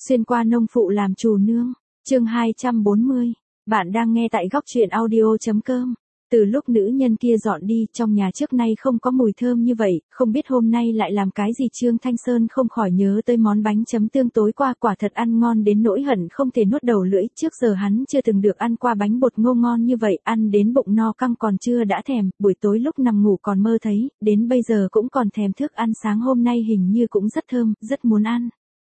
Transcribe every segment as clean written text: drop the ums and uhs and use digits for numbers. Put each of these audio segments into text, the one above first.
Xuyên qua nông phụ làm chủ nương. Chương 240. Bạn đang nghe tại góc truyện audio.com. Từ lúc nữ nhân kia dọn đi, trong nhà trước nay không có mùi thơm như vậy, không biết hôm nay lại làm cái gì. Trương Thanh Sơn không khỏi nhớ tới món bánh chấm tương tối qua, quả thật ăn ngon đến nỗi hận không thể nuốt đầu lưỡi. Trước giờ hắn chưa từng được ăn qua bánh bột ngô ngon như vậy, ăn đến bụng no căng còn chưa đã thèm, buổi tối lúc nằm ngủ còn mơ thấy, đến bây giờ cũng còn thèm. Thức ăn sáng hôm nay hình như cũng rất thơm, rất muốn ăn.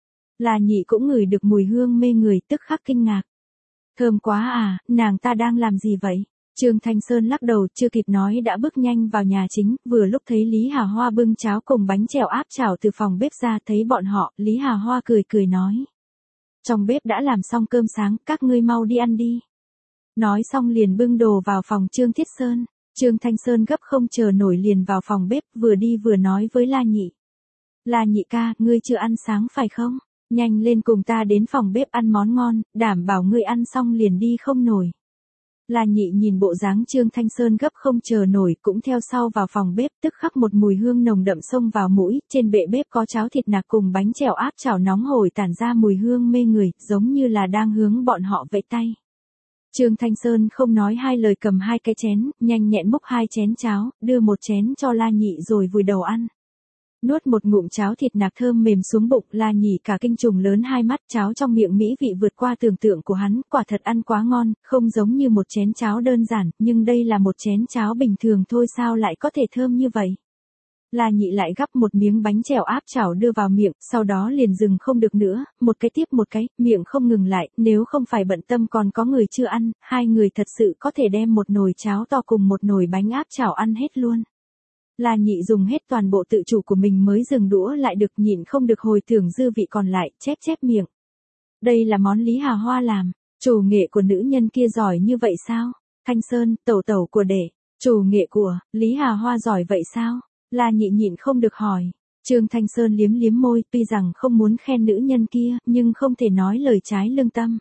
Là Nhị cũng ngửi được mùi hương mê người, tức khắc kinh ngạc. Thơm quá à, nàng ta đang làm gì vậy? Trương Thanh Sơn lắc đầu, chưa kịp nói đã bước nhanh vào nhà chính, vừa lúc thấy Lý Hà Hoa bưng cháo cùng bánh chèo áp chảo từ phòng bếp ra, thấy bọn họ, Lý Hà Hoa cười cười nói. Trong bếp đã làm xong cơm sáng, các ngươi mau đi ăn đi. Nói xong liền bưng đồ vào phòng Trương Thiết Sơn. Trương Thanh Sơn gấp không chờ nổi liền vào phòng bếp, vừa đi vừa nói với La Nhị. La Nhị ca, ngươi chưa ăn sáng phải không? Nhanh lên cùng ta đến phòng bếp ăn món ngon, đảm bảo ngươi ăn xong liền đi không nổi. La Nhị nhìn bộ dáng Trương Thanh Sơn gấp không chờ nổi, cũng theo sau vào phòng bếp, tức khắc một mùi hương nồng đậm xông vào mũi, trên bệ bếp có cháo thịt nạc cùng bánh chèo áp chảo nóng hổi tản ra mùi hương mê người, giống như là đang hướng bọn họ vẫy tay. Trương Thanh Sơn không nói hai lời cầm hai cái chén, nhanh nhẹn múc hai chén cháo, đưa một chén cho La Nhị rồi vùi đầu ăn. Nuốt một ngụm cháo thịt nạc thơm mềm xuống bụng, La Nhị cả kinh trùng lớn hai mắt, cháo trong miệng mỹ vị vượt qua tưởng tượng của hắn, quả thật ăn quá ngon, không giống như một chén cháo đơn giản, nhưng đây là một chén cháo bình thường thôi, sao lại có thể thơm như vậy. La Nhị lại gắp một miếng bánh chèo áp chảo đưa vào miệng, sau đó liền dừng không được nữa, một cái tiếp một cái, miệng không ngừng lại, nếu không phải bận tâm còn có người chưa ăn, hai người thật sự có thể đem một nồi cháo to cùng một nồi bánh áp chảo ăn hết luôn. La Nhị dùng hết toàn bộ tự chủ của mình mới dừng đũa lại được, nhịn không được hồi tưởng dư vị còn lại, chép chép miệng. Đây là món Lý Hà Hoa làm, chủ nghệ của nữ nhân kia giỏi như vậy sao? Thanh Sơn, tẩu tẩu của đệ, chủ nghệ của Lý Hà Hoa giỏi vậy sao? La Nhị nhịn không được hỏi. Trương Thanh Sơn liếm liếm môi, tuy rằng không muốn khen nữ nhân kia, nhưng không thể nói lời trái lương tâm.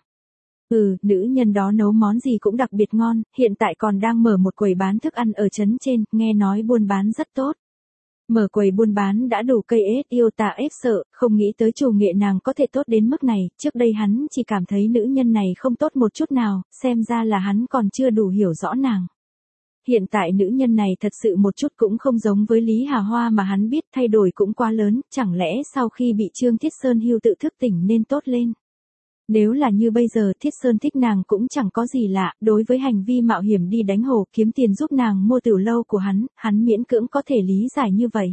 Nữ nhân đó nấu món gì cũng đặc biệt ngon, hiện tại còn đang mở một quầy bán thức ăn ở trấn trên, nghe nói buôn bán rất tốt. Mở quầy buôn bán đã đủ cây ết yêu tà ép sợ, không nghĩ tới chủ nghệ nàng có thể tốt đến mức này, trước đây hắn chỉ cảm thấy nữ nhân này không tốt một chút nào, xem ra là hắn còn chưa đủ hiểu rõ nàng. Hiện tại nữ nhân này thật sự một chút cũng không giống với Lý Hà Hoa mà hắn biết, thay đổi cũng quá lớn, chẳng lẽ sau khi bị Trương Thiết Sơn hưu tự thức tỉnh nên tốt lên. Nếu là như bây giờ Thiết Sơn thích nàng cũng chẳng có gì lạ, đối với hành vi mạo hiểm đi đánh hổ kiếm tiền giúp nàng mua tiểu lâu của hắn miễn cưỡng có thể lý giải như vậy.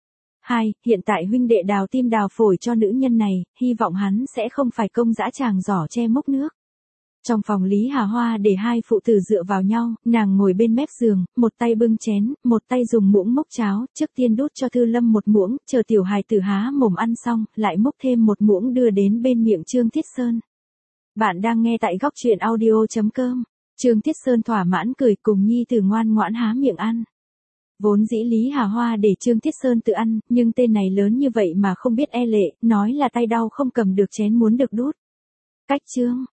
Hiện tại huynh đệ đào tim đào phổi cho nữ nhân này, hy vọng hắn sẽ không phải công dã tràng giỏ che mốc nước. Trong phòng Lý Hà Hoa để hai phụ tử dựa vào nhau, nàng ngồi bên mép giường, một tay bưng chén, một tay dùng muỗng múc cháo, trước tiên đút cho Thư Lâm một muỗng, chờ tiểu hài tử há mồm ăn xong, lại múc thêm một muỗng đưa đến bên miệng Trương Thiết Sơn. Bạn đang nghe tại góc truyện audio.com. Trương Thiết Sơn thỏa mãn cười cùng nhi tử ngoan ngoãn há miệng ăn. Vốn dĩ Lý Hà Hoa để Trương Thiết Sơn tự ăn, nhưng tên này lớn như vậy mà không biết e lệ, nói là tay đau không cầm được chén muốn được đút. Cách Trương